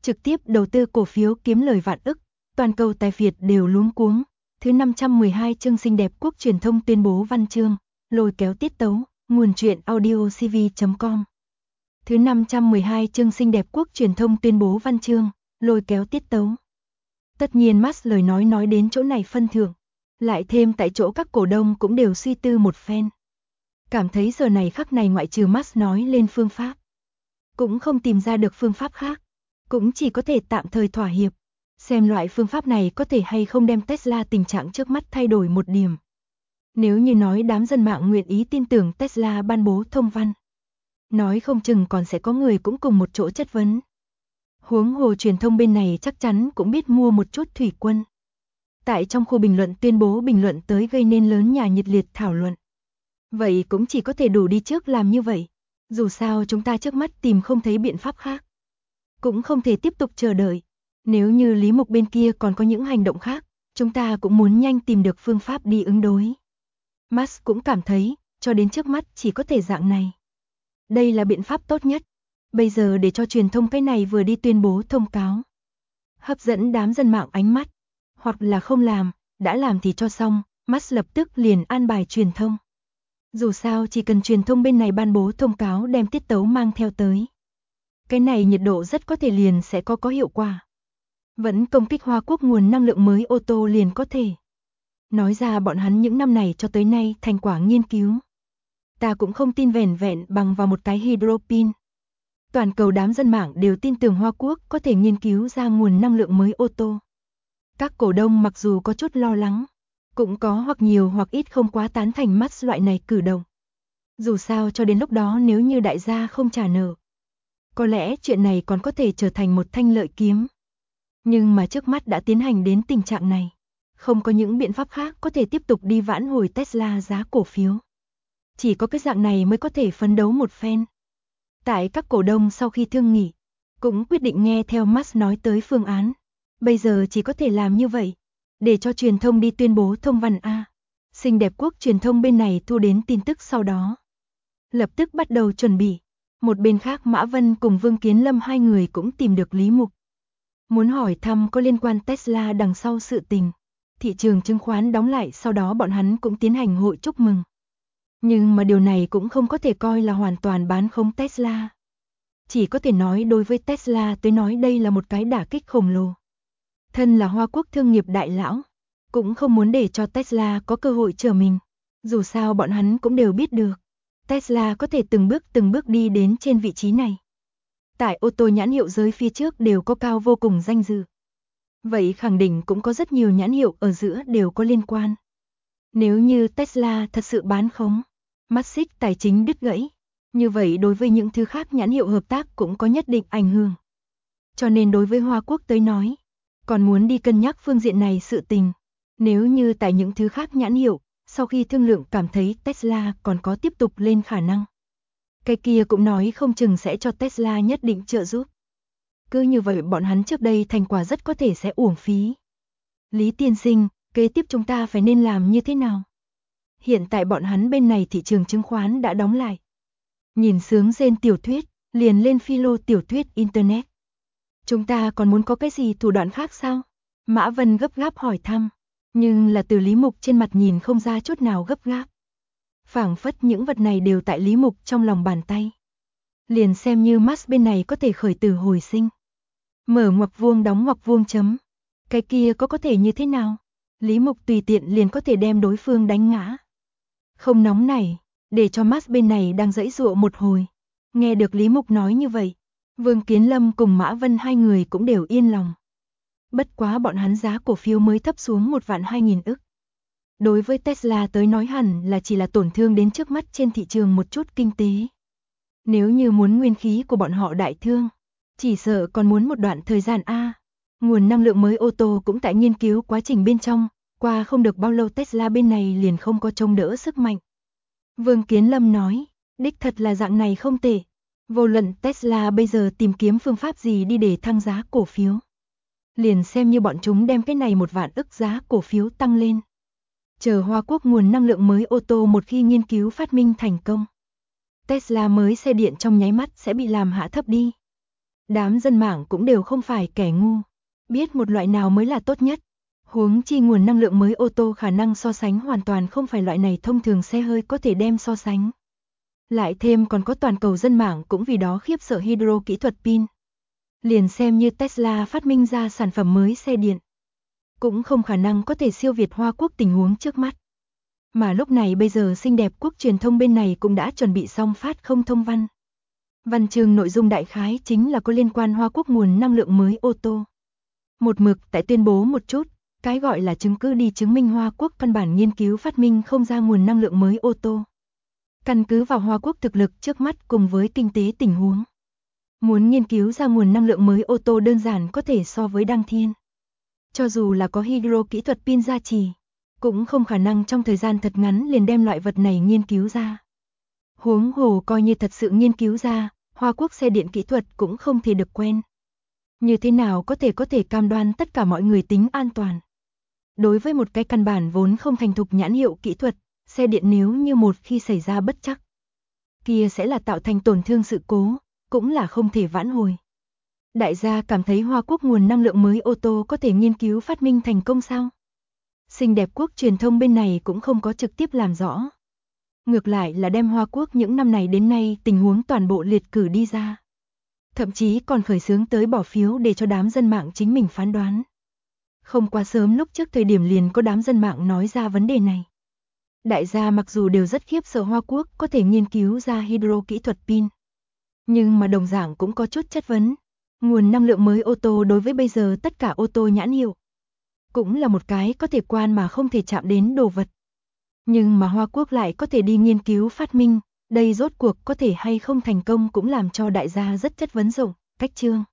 trực tiếp đầu tư cổ phiếu kiếm lời vạn ức, toàn cầu tài Việt đều luống cuống. Thứ 512 chương xinh đẹp quốc truyền thông tuyên bố văn chương, lôi kéo tiết tấu, nguồn truyện audiocv.com. Thứ 512 chương xinh đẹp quốc truyền thông tuyên bố văn chương, lôi kéo tiết tấu. Tất nhiên Musk lời nói đến chỗ này phân thưởng, lại thêm tại chỗ các cổ đông cũng đều suy tư một phen. Cảm thấy giờ này khắc này ngoại trừ Musk nói lên phương pháp, cũng không tìm ra được phương pháp khác, cũng chỉ có thể tạm thời thỏa hiệp, xem loại phương pháp này có thể hay không đem Tesla tình trạng trước mắt thay đổi một điểm. Nếu như nói đám dân mạng nguyện ý tin tưởng Tesla ban bố thông văn, nói không chừng còn sẽ có người cũng cùng một chỗ chất vấn. Huống hồ truyền thông bên này chắc chắn cũng biết mua một chút thủy quân. Tại trong khu bình luận tuyên bố bình luận tới gây nên lớn nhà nhiệt liệt thảo luận. Vậy cũng chỉ có thể đủ đi trước làm như vậy. Dù sao chúng ta trước mắt tìm không thấy biện pháp khác. Cũng không thể tiếp tục chờ đợi. Nếu như Lý Mục bên kia còn có những hành động khác, chúng ta cũng muốn nhanh tìm được phương pháp đi ứng đối. Musk cũng cảm thấy, cho đến trước mắt chỉ có thể dạng này. Đây là biện pháp tốt nhất. Bây giờ để cho truyền thông cái này vừa đi tuyên bố thông cáo. Hấp dẫn đám dân mạng ánh mắt. Hoặc là không làm, đã làm thì cho xong, Musk lập tức liền an bài truyền thông. Dù sao chỉ cần truyền thông bên này ban bố thông cáo đem tiết tấu mang theo tới. Cái này nhiệt độ rất có thể liền sẽ có hiệu quả. Vẫn công kích Hoa Quốc nguồn năng lượng mới ô tô liền có thể. Nói ra bọn hắn những năm này cho tới nay thành quả nghiên cứu. Ta cũng không tin vẻn vẹn bằng vào một cái hydropin. Toàn cầu đám dân mạng đều tin tưởng Hoa Quốc có thể nghiên cứu ra nguồn năng lượng mới ô tô. Các cổ đông mặc dù có chút lo lắng, cũng có hoặc nhiều hoặc ít không quá tán thành Musk loại này cử động. Dù sao cho đến lúc đó nếu như đại gia không trả nợ, có lẽ chuyện này còn có thể trở thành một thanh lợi kiếm. Nhưng mà trước mắt đã tiến hành đến tình trạng này, không có những biện pháp khác có thể tiếp tục đi vãn hồi Tesla giá cổ phiếu. Chỉ có cái dạng này mới có thể phấn đấu một phen. Tại các cổ đông sau khi thương nghị, cũng quyết định nghe theo Musk nói tới phương án. Bây giờ chỉ có thể làm như vậy, để cho truyền thông đi tuyên bố thông văn A. Xinh đẹp quốc truyền thông bên này thu đến tin tức sau đó. Lập tức bắt đầu chuẩn bị. Một bên khác Mã Vân cùng Vương Kiến Lâm hai người cũng tìm được Lý Mục. Muốn hỏi thăm có liên quan Tesla đằng sau sự tình. Thị trường chứng khoán đóng lại sau đó bọn hắn cũng tiến hành hội chúc mừng. Nhưng mà điều này cũng không có thể coi là hoàn toàn bán khống Tesla. Chỉ có thể nói đối với Tesla tới nói đây là một cái đả kích khổng lồ. Thân là Hoa Quốc thương nghiệp đại lão, cũng không muốn để cho Tesla có cơ hội trở mình. Dù sao bọn hắn cũng đều biết được, Tesla có thể từng bước đi đến trên vị trí này. Tại ô tô nhãn hiệu giới phía trước đều có cao vô cùng danh dự. Vậy khẳng định cũng có rất nhiều nhãn hiệu ở giữa đều có liên quan. Nếu như Tesla thật sự bán khống, mắt xích tài chính đứt gãy, như vậy đối với những thứ khác nhãn hiệu hợp tác cũng có nhất định ảnh hưởng. Cho nên đối với Hoa Quốc tới nói, còn muốn đi cân nhắc phương diện này sự tình. Nếu như tại những thứ khác nhãn hiệu, sau khi thương lượng cảm thấy Tesla còn có tiếp tục lên khả năng. Cái kia cũng nói không chừng sẽ cho Tesla nhất định trợ giúp. Cứ như vậy bọn hắn trước đây thành quả rất có thể sẽ uổng phí. Lý tiên sinh, kế tiếp chúng ta phải nên làm như thế nào? Hiện tại bọn hắn bên này thị trường chứng khoán đã đóng lại. Nhìn sướng rên tiểu thuyết, liền lên philo tiểu thuyết Internet. Chúng ta còn muốn có cái gì thủ đoạn khác sao? Mã Vân gấp gáp hỏi thăm. Nhưng là từ Lý Mục trên mặt nhìn không ra chút nào gấp gáp. Phảng phất những vật này đều tại Lý Mục trong lòng bàn tay. Liền xem như Musk bên này có thể khởi tử hồi sinh. Mở ngoặc vuông đóng ngoặc vuông chấm. Cái kia có thể như thế nào? Lý Mục tùy tiện liền có thể đem đối phương đánh ngã. Không nóng này, để cho Musk bên này đang giãy giụa một hồi. Nghe được Lý Mục nói như vậy, Vương Kiến Lâm cùng Mã Vân hai người cũng đều yên lòng. Bất quá bọn hắn giá cổ phiếu mới thấp xuống 1.200.000 ức. Đối với Tesla tới nói hẳn là chỉ là tổn thương đến trước mắt trên thị trường một chút kinh tế. Nếu như muốn nguyên khí của bọn họ đại thương, chỉ sợ còn muốn một đoạn thời gian A. Nguồn năng lượng mới ô tô cũng tại nghiên cứu quá trình bên trong, qua không được bao lâu Tesla bên này liền không có trông đỡ sức mạnh. Vương Kiến Lâm nói, đích thật là dạng này không tệ. Vô luận Tesla bây giờ tìm kiếm phương pháp gì đi để thăng giá cổ phiếu. Liền xem như bọn chúng đem cái này 1.000.000 ức giá cổ phiếu tăng lên. Chờ Hoa Quốc nguồn năng lượng mới ô tô một khi nghiên cứu phát minh thành công. Tesla mới xe điện trong nháy mắt sẽ bị làm hạ thấp đi. Đám dân mạng cũng đều không phải kẻ ngu, biết một loại nào mới là tốt nhất. Huống chi nguồn năng lượng mới ô tô khả năng so sánh hoàn toàn không phải loại này thông thường xe hơi có thể đem so sánh. Lại thêm còn có toàn cầu dân mạng cũng vì đó khiếp sợ hydro kỹ thuật pin. Liền xem như Tesla phát minh ra sản phẩm mới xe điện, cũng không khả năng có thể siêu việt Hoa Quốc tình huống trước mắt. Mà lúc này bây giờ xinh đẹp quốc truyền thông bên này cũng đã chuẩn bị xong phát không thông văn. Văn chương nội dung đại khái chính là có liên quan Hoa Quốc nguồn năng lượng mới ô tô. Một mực tại tuyên bố một chút, cái gọi là chứng cứ đi chứng minh Hoa Quốc căn bản nghiên cứu phát minh không ra nguồn năng lượng mới ô tô. Căn cứ vào Hoa Quốc thực lực trước mắt cùng với kinh tế tình huống, muốn nghiên cứu ra nguồn năng lượng mới ô tô đơn giản có thể so với đăng thiên. Cho dù là có hydro kỹ thuật pin gia trì, cũng không khả năng trong thời gian thật ngắn liền đem loại vật này nghiên cứu ra. Huống hồ coi như thật sự nghiên cứu ra, Hoa Quốc xe điện kỹ thuật cũng không thể được quen. Như thế nào có thể cam đoan tất cả mọi người tính an toàn. Đối với một cái căn bản vốn không thành thục nhãn hiệu kỹ thuật, xe điện nếu như một khi xảy ra bất trắc, kia sẽ là tạo thành tổn thương sự cố, cũng là không thể vãn hồi. Đại gia cảm thấy Hoa Quốc nguồn năng lượng mới ô tô có thể nghiên cứu phát minh thành công sao? Xinh đẹp quốc truyền thông bên này cũng không có trực tiếp làm rõ. Ngược lại là đem Hoa Quốc những năm này đến nay tình huống toàn bộ liệt cử đi ra. Thậm chí còn khởi xướng tới bỏ phiếu để cho đám dân mạng chính mình phán đoán. Không quá sớm lúc trước thời điểm liền có đám dân mạng nói ra vấn đề này. Đại gia mặc dù đều rất khiếp sợ Hoa Quốc có thể nghiên cứu ra hydro kỹ thuật pin, nhưng mà đồng dạng cũng có chút chất vấn. Nguồn năng lượng mới ô tô đối với bây giờ tất cả ô tô nhãn hiệu cũng là một cái có thể quan mà không thể chạm đến đồ vật. Nhưng mà Hoa Quốc lại có thể đi nghiên cứu phát minh, đây rốt cuộc có thể hay không thành công cũng làm cho đại gia rất chất vấn rộng, cách chương.